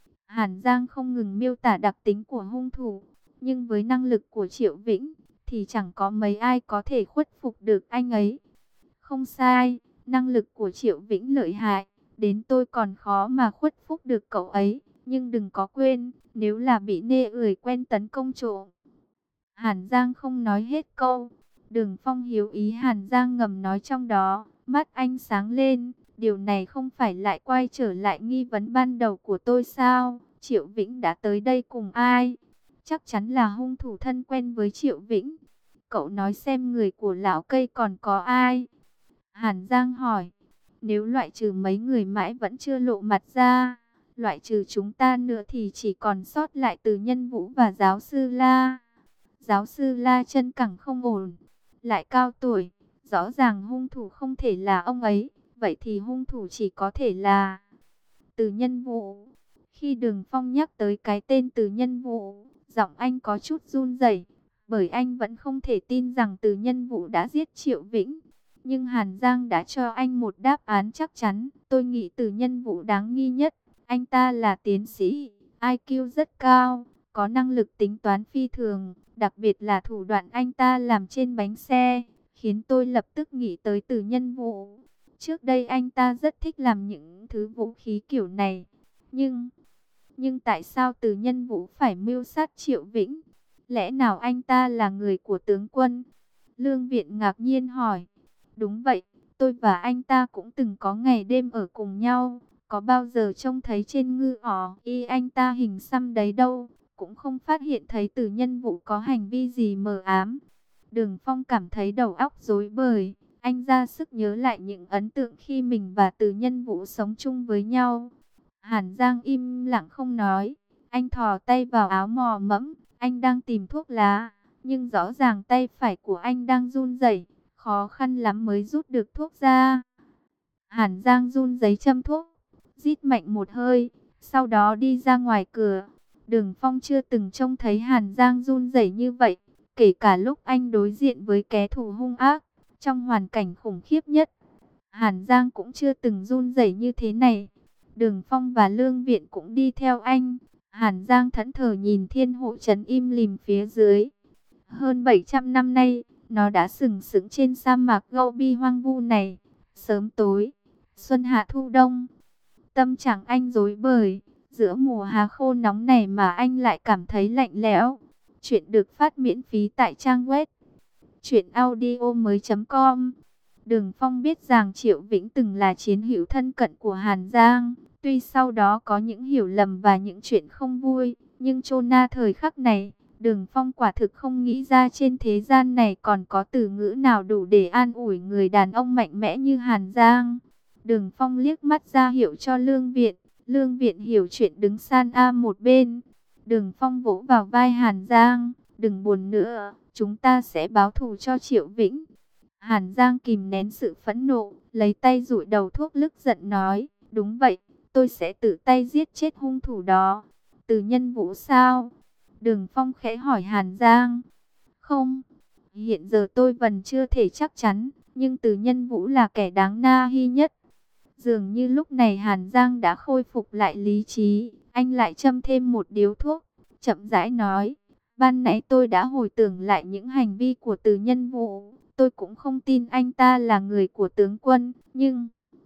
Hàn Giang không ngừng miêu tả đặc tính của hung thủ, nhưng với năng lực của Triệu Vĩnh, thì chẳng có mấy ai có thể khuất phục được anh ấy. Không sai, năng lực của Triệu Vĩnh lợi hại, đến tôi còn khó mà khuất phục được cậu ấy. Nhưng đừng có quên, nếu là bị nê ười quen tấn công trộm. Hàn Giang không nói hết câu. Đường Phong hiếu ý Hàn Giang ngầm nói trong đó, mắt anh sáng lên. Điều này không phải lại quay trở lại nghi vấn ban đầu của tôi sao? Triệu Vĩnh đã tới đây cùng ai? Chắc chắn là hung thủ thân quen với Triệu Vĩnh. Cậu nói xem người của lão cây còn có ai? Hàn Giang hỏi. Nếu loại trừ mấy người mãi vẫn chưa lộ mặt ra, loại trừ chúng ta nữa thì chỉ còn sót lại Từ Nhân Vũ và giáo sư La. Giáo sư La chân cẳng không ổn, lại cao tuổi, rõ ràng hung thủ không thể là ông ấy, vậy thì hung thủ chỉ có thể là Từ Nhân Vũ. Khi Đường Phong nhắc tới cái tên Từ Nhân Vũ, giọng anh có chút run rẩy, bởi anh vẫn không thể tin rằng Từ Nhân Vũ đã giết Triệu Vĩnh. Nhưng Hàn Giang đã cho anh một đáp án chắc chắn. Tôi nghĩ Từ Nhân Vũ đáng nghi nhất. Anh ta là tiến sĩ, i kiu rất cao, có năng lực tính toán phi thường, đặc biệt là thủ đoạn anh ta làm trên bánh xe, khiến tôi lập tức nghĩ tới Từ Nhân Vũ. Trước đây anh ta rất thích làm những thứ vũ khí kiểu này. Nhưng, nhưng tại sao Từ Nhân Vũ phải mưu sát Triệu Vĩnh? Lẽ nào anh ta là người của tướng quân? Lương Viện ngạc nhiên hỏi. Đúng vậy, tôi và anh ta cũng từng có ngày đêm ở cùng nhau. Có bao giờ trông thấy trên ngư ỏ y anh ta hình xăm đấy đâu. Cũng không phát hiện thấy Từ Nhân Vũ có hành vi gì mờ ám. Đường Phong cảm thấy đầu óc rối bời. Anh ra sức nhớ lại những ấn tượng khi mình và Từ Nhân Vũ sống chung với nhau. Hàn Giang im lặng không nói. Anh thò tay vào áo mò mẫm. Anh đang tìm thuốc lá. Nhưng rõ ràng tay phải của anh đang run rẩy, khó khăn lắm mới rút được thuốc ra. Hàn Giang run giấy châm thuốc, rít mạnh một hơi, sau đó đi ra ngoài cửa. Đường Phong chưa từng trông thấy Hàn Giang run rẩy như vậy, kể cả lúc anh đối diện với kẻ thù hung ác, trong hoàn cảnh khủng khiếp nhất. Hàn Giang cũng chưa từng run rẩy như thế này. Đường Phong và Lương Viện cũng đi theo anh. Hàn Giang thẫn thờ nhìn thiên hộ trấn im lìm phía dưới. Hơn bảy trăm năm nay, nó đã sừng sững trên sa mạc Gobi hoang vu này. Sớm tối, xuân hạ thu đông, tâm trạng anh rối bời. Giữa mùa hà khô nóng này mà anh lại cảm thấy lạnh lẽo. Chuyện được phát miễn phí tại trang web truyện audio mới chấm com. Đường Phong biết rằng Triệu Vĩnh từng là chiến hữu thân cận của Hàn Giang. Tuy sau đó có những hiểu lầm và những chuyện không vui, nhưng chôn na thời khắc này, Đường Phong quả thực không nghĩ ra trên thế gian này còn có từ ngữ nào đủ để an ủi người đàn ông mạnh mẽ như Hàn Giang. Đường Phong liếc mắt ra hiệu cho Lương Viện. Lương Viện hiểu chuyện đứng san a một bên. Đường Phong vỗ vào vai Hàn Giang. Đừng buồn nữa, chúng ta sẽ báo thù cho Triệu Vĩnh. Hàn Giang kìm nén sự phẫn nộ, lấy tay dụi đầu thuốc lức giận nói. Đúng vậy, tôi sẽ tự tay giết chết hung thủ đó. Từ Nhân Vũ sao? Đường Phong khẽ hỏi Hàn Giang. Không, hiện giờ tôi vẫn chưa thể chắc chắn, nhưng Từ Nhân Vũ là kẻ đáng na hi nhất. Dường như lúc này Hàn Giang đã khôi phục lại lý trí, anh lại châm thêm một điếu thuốc, chậm rãi nói. Ban nãy tôi đã hồi tưởng lại những hành vi của Từ Nhân Vũ, tôi cũng không tin anh ta là người của tướng quân, nhưng...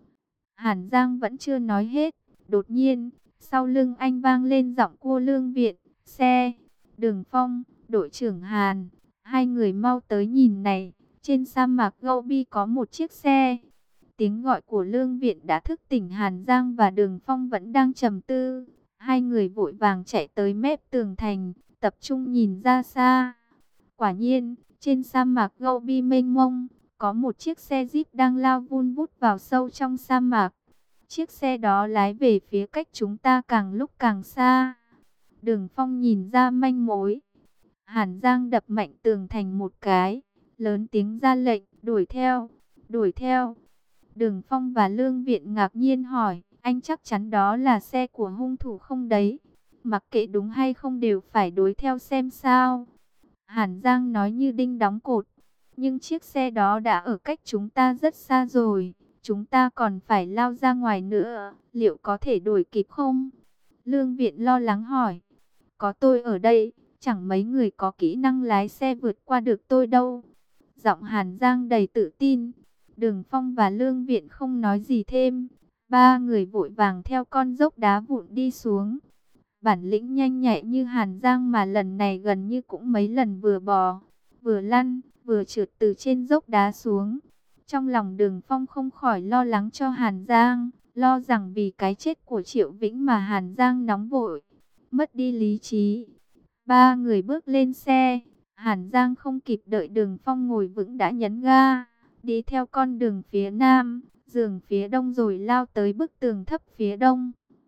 Hàn Giang vẫn chưa nói hết, đột nhiên, sau lưng anh vang lên giọng cô Lương Viện, xe, Đường Phong, đội trưởng Hàn, hai người mau tới nhìn này, trên sa mạc Gobi có một chiếc xe. Tiếng gọi của Lương Viện đã thức tỉnh Hàn Giang và Đường Phong vẫn đang trầm tư. Hai người vội vàng chạy tới mép tường thành, tập trung nhìn ra xa. Quả nhiên, trên sa mạc Gobi mênh mông, có một chiếc xe Jeep đang lao vun vút vào sâu trong sa mạc. Chiếc xe đó lái về phía cách chúng ta càng lúc càng xa. Đường Phong nhìn ra manh mối. Hàn Giang đập mạnh tường thành một cái, lớn tiếng ra lệnh, đuổi theo, đuổi theo. Đường Phong và Lương Viện ngạc nhiên hỏi, anh chắc chắn đó là xe của hung thủ không đấy? Mặc kệ đúng hay không đều phải đuổi theo xem sao. Hàn Giang nói như đinh đóng cột, nhưng chiếc xe đó đã ở cách chúng ta rất xa rồi. Chúng ta còn phải lao ra ngoài nữa, liệu có thể đuổi kịp không? Lương Viện lo lắng hỏi, có tôi ở đây, chẳng mấy người có kỹ năng lái xe vượt qua được tôi đâu. Giọng Hàn Giang đầy tự tin. Đường Phong và Lương Viện không nói gì thêm. Ba người vội vàng theo con dốc đá vụn đi xuống. Bản lĩnh nhanh nhạy như Hàn Giang mà lần này gần như cũng mấy lần vừa bò, vừa lăn, vừa trượt từ trên dốc đá xuống. Trong lòng Đường Phong không khỏi lo lắng cho Hàn Giang, lo rằng vì cái chết của Triệu Vĩnh mà Hàn Giang nóng vội, mất đi lý trí. Ba người bước lên xe, Hàn Giang không kịp đợi Đường Phong ngồi vững đã nhấn ga, đi theo con đường phía nam, giường phía đông rồi lao tới bức tường thấp phía đông.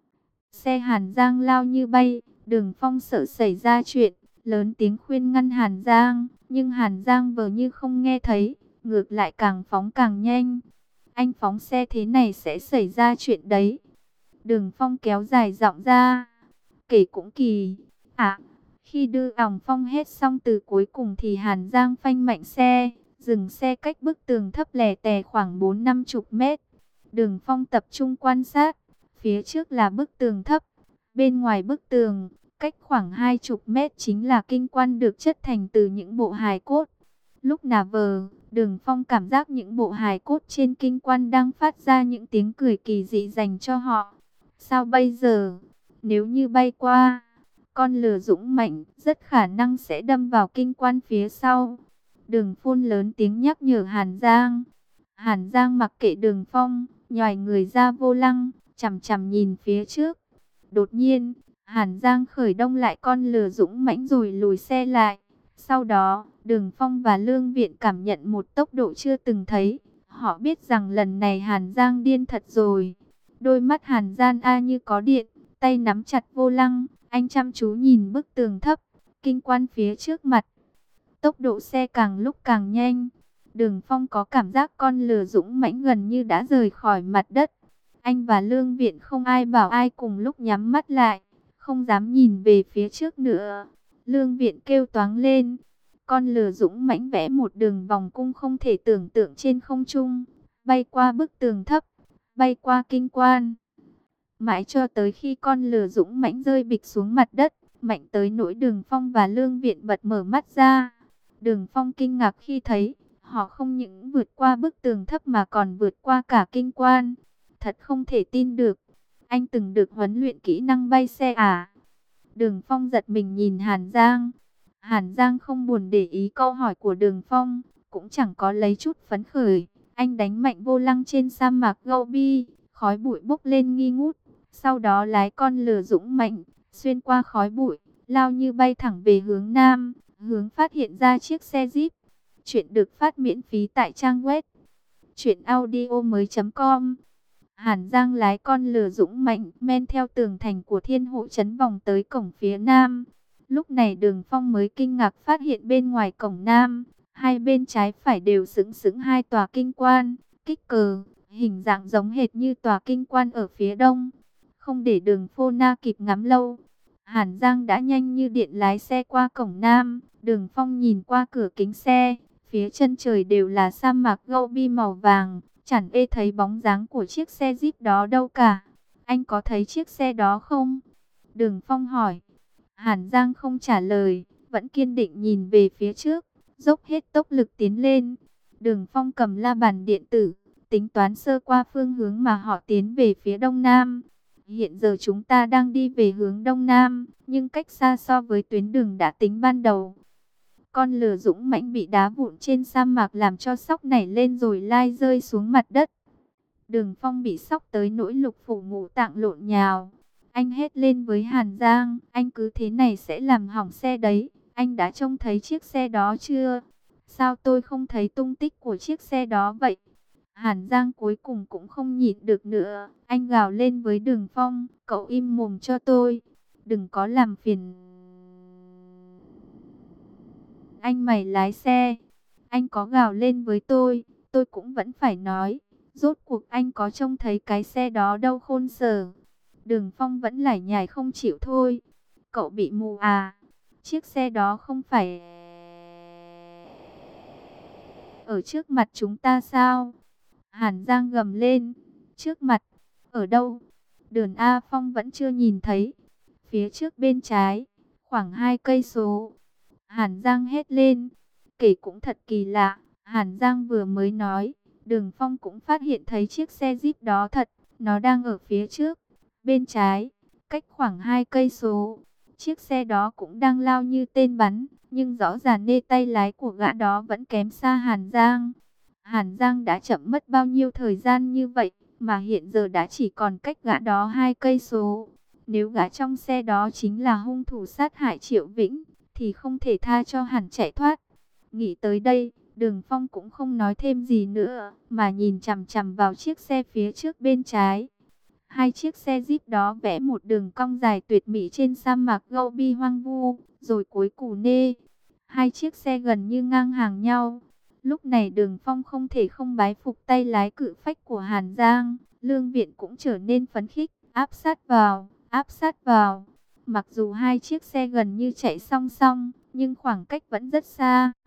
Xe Hàn Giang lao như bay, Đường Phong sợ xảy ra chuyện, lớn tiếng khuyên ngăn Hàn Giang, nhưng Hàn Giang vờ như không nghe thấy, ngược lại càng phóng càng nhanh. Anh phóng xe thế này sẽ xảy ra chuyện đấy. Đường Phong kéo dài giọng ra. Kể cũng kỳ. À, khi đưa ỏng Phong hết xong từ cuối cùng thì Hàn Giang phanh mạnh xe, dừng xe cách bức tường thấp lè tè khoảng bốn năm chục mét. Đường Phong tập trung quan sát. Phía trước là bức tường thấp. Bên ngoài bức tường, cách khoảng hai chục mét chính là kinh quan được chất thành từ những bộ hài cốt. Lúc nà vờ, Đường Phong cảm giác những bộ hài cốt trên kinh quan đang phát ra những tiếng cười kỳ dị dành cho họ. Sao bây giờ? Nếu như bay qua, con lửa dũng mạnh rất khả năng sẽ đâm vào kinh quan phía sau. Đường Phun lớn tiếng nhắc nhở Hàn Giang. Hàn Giang mặc kệ Đường Phong, nhoài người ra vô lăng, chằm chằm nhìn phía trước. Đột nhiên, Hàn Giang khởi động lại con lửa dũng mãnh rồi lùi xe lại. Sau đó, Đường Phong và Lương Viện cảm nhận một tốc độ chưa từng thấy. Họ biết rằng lần này Hàn Giang điên thật rồi. Đôi mắt Hàn Giang a như có điện, tay nắm chặt vô lăng. Anh chăm chú nhìn bức tường thấp, kinh quan phía trước mặt. Tốc độ xe càng lúc càng nhanh. Đường Phong có cảm giác con lửa dũng mãnh gần như đã rời khỏi mặt đất. Anh và Lương Viện không ai bảo ai cùng lúc nhắm mắt lại, không dám nhìn về phía trước nữa. Lương Viện kêu toáng lên. Con lửa dũng mãnh vẽ một đường vòng cung không thể tưởng tượng trên không trung, bay qua bức tường thấp, bay qua kinh quan. Mãi cho tới khi con lừa dũng mãnh rơi bịch xuống mặt đất, mạnh tới nỗi Đường Phong và Lương Viện bật mở mắt ra. Đường Phong kinh ngạc khi thấy, họ không những vượt qua bức tường thấp mà còn vượt qua cả kinh quan. Thật không thể tin được, anh từng được huấn luyện kỹ năng bay xe à? Đường Phong giật mình nhìn Hàn Giang. Hàn Giang không buồn để ý câu hỏi của Đường Phong, cũng chẳng có lấy chút phấn khởi. Anh đánh mạnh vô lăng trên sa mạc Gobi, khói bụi bốc lên nghi ngút. Sau đó lái con lừa dũng mạnh, xuyên qua khói bụi, lao như bay thẳng về hướng Nam, hướng phát hiện ra chiếc xe Jeep. Chuyện được phát miễn phí tại trang web truyện audio mới chấm com. Hàn Giang lái con lừa dũng mạnh, men theo tường thành của Thiên Hộ trấn vòng tới cổng phía Nam. Lúc này Đường Phong mới kinh ngạc phát hiện bên ngoài cổng Nam, hai bên trái phải đều sững sững hai tòa kinh quan, kích cờ, hình dạng giống hệt như tòa kinh quan ở phía Đông. Không để Đường Phô Na kịp ngắm lâu, Hàn Giang đã nhanh như điện lái xe qua cổng Nam. Đường Phong nhìn qua cửa kính xe, phía chân trời đều là sa mạc Gobi màu vàng, chẳng ê thấy bóng dáng của chiếc xe Jeep đó đâu cả. Anh có thấy chiếc xe đó không? Đường Phong hỏi. Hàn Giang không trả lời, vẫn kiên định nhìn về phía trước, dốc hết tốc lực tiến lên. Đường Phong cầm la bàn điện tử, tính toán sơ qua phương hướng mà họ tiến về phía Đông Nam. Hiện giờ chúng ta đang đi về hướng Đông Nam, nhưng cách xa so với tuyến đường đã tính ban đầu. Con lừa dũng mãnh bị đá vụn trên sa mạc làm cho sóc nảy lên rồi lai rơi xuống mặt đất. Đường Phong bị sóc tới nỗi lục phủ ngũ tạng lộn nhào. Anh hét lên với Hàn Giang, anh cứ thế này sẽ làm hỏng xe đấy. Anh đã trông thấy chiếc xe đó chưa? Sao tôi không thấy tung tích của chiếc xe đó vậy? Hàn Giang cuối cùng cũng không nhịn được nữa. Anh gào lên với Đường Phong, cậu im mồm cho tôi. Đừng có làm phiền. Anh mày lái xe. Anh có gào lên với tôi, tôi cũng vẫn phải nói. Rốt cuộc anh có trông thấy cái xe đó đâu khôn sở. Đường Phong vẫn lải nhải không chịu thôi. Cậu bị mù à? Chiếc xe đó không phải ở trước mặt chúng ta sao? Hàn Giang gầm lên. Trước mặt? Ở đâu? Đường A Phong vẫn chưa nhìn thấy. Phía trước bên trái, khoảng hai cây số. Hàn Giang hét lên. Kể cũng thật kỳ lạ. Hàn Giang vừa mới nói, Đường Phong cũng phát hiện thấy chiếc xe Jeep đó thật. Nó đang ở phía trước, bên trái, cách khoảng hai cây số. Chiếc xe đó cũng đang lao như tên bắn, nhưng rõ ràng nê tay lái của gã đó vẫn kém xa Hàn Giang. Hàn Giang đã chậm mất bao nhiêu thời gian như vậy, mà hiện giờ đã chỉ còn cách gã đó hai cây số. Nếu gã trong xe đó chính là hung thủ sát hại Triệu Vĩnh, thì không thể tha cho hẳn chạy thoát. Nghĩ tới đây, Đường Phong cũng không nói thêm gì nữa, mà nhìn chằm chằm vào chiếc xe phía trước bên trái. Hai chiếc xe Jeep đó vẽ một đường cong dài tuyệt mỹ trên sa mạc Gobi hoang vu, rồi cuối cù nê. Hai chiếc xe gần như ngang hàng nhau. Lúc này Đường Phong không thể không bái phục tay lái cự phách của Hàn Giang. Lương Viện cũng trở nên phấn khích, áp sát vào, áp sát vào. Mặc dù hai chiếc xe gần như chạy song song, nhưng khoảng cách vẫn rất xa.